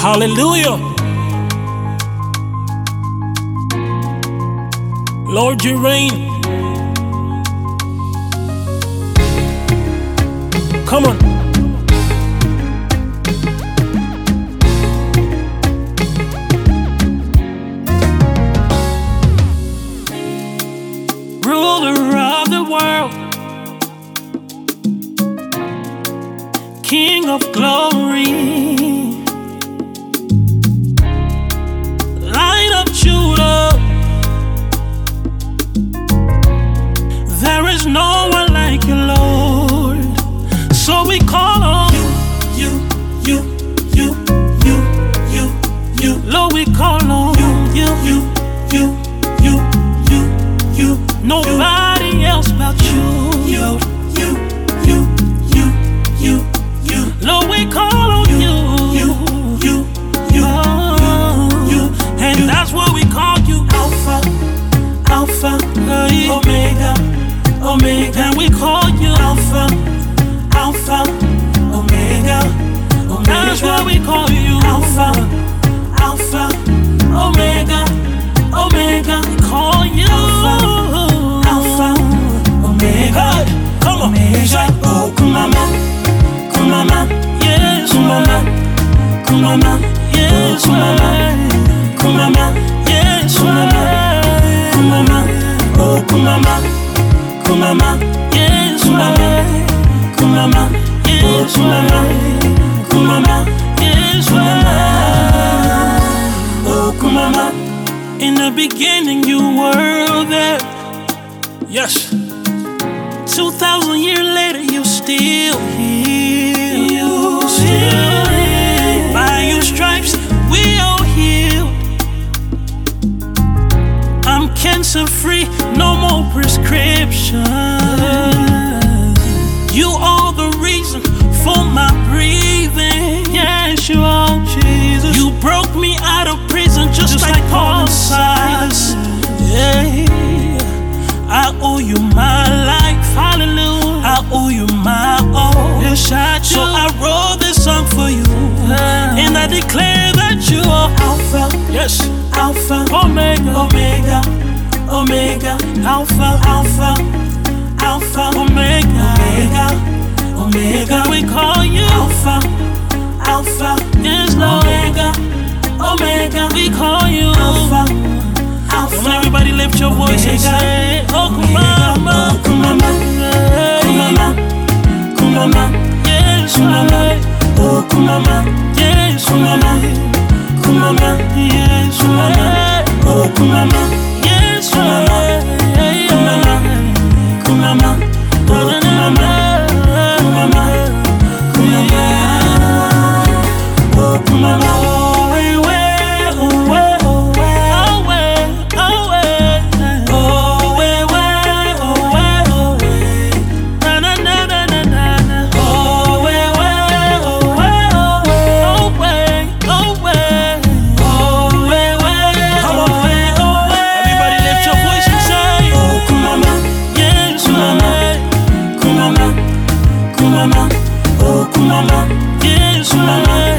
Hallelujah. Lord, you reign. Come on. Ruler of the world, King of glory, Lion of Judah, there is no one like you, Lord. So we call on you. Lord, we call on you. Nobody else but you. Lord, we call on you. And that's what we call you. Alpha, Omega. And we call you Alpha, Omega. That's what we call you. Alpha, Omega. We call you Alpha, Omega. Come on. Oh, kumama, Yes, kumama, yes, kumama, yes, kumama, oh, kumama, yes, kumama, yes, kumama, yes, oh, kumama. In the beginning you were there. Yes. 2,000 years later you still here. You still here. By your stripes we all healed. I'm cancer free, no more prescription. You are the reason for my breathing. Yes, you are, Jesus. You broke me out of prison just like Paul and Silas. Yeah. I owe you my life, hallelujah. I owe you my all. Yes, I do. So I wrote this song for you, and I declare that you are Alpha, Yes, Alpha, Omega, Alpha, Omega. We call you Alpha, yes, Lord. Omega. We call you Alpha, Come on, everybody lift your voice and say, oh, kumama, kumama, yes, oh, kumama, yes, kumama, yes, oh, kumama, yes, kumama, oh, kumama. yes,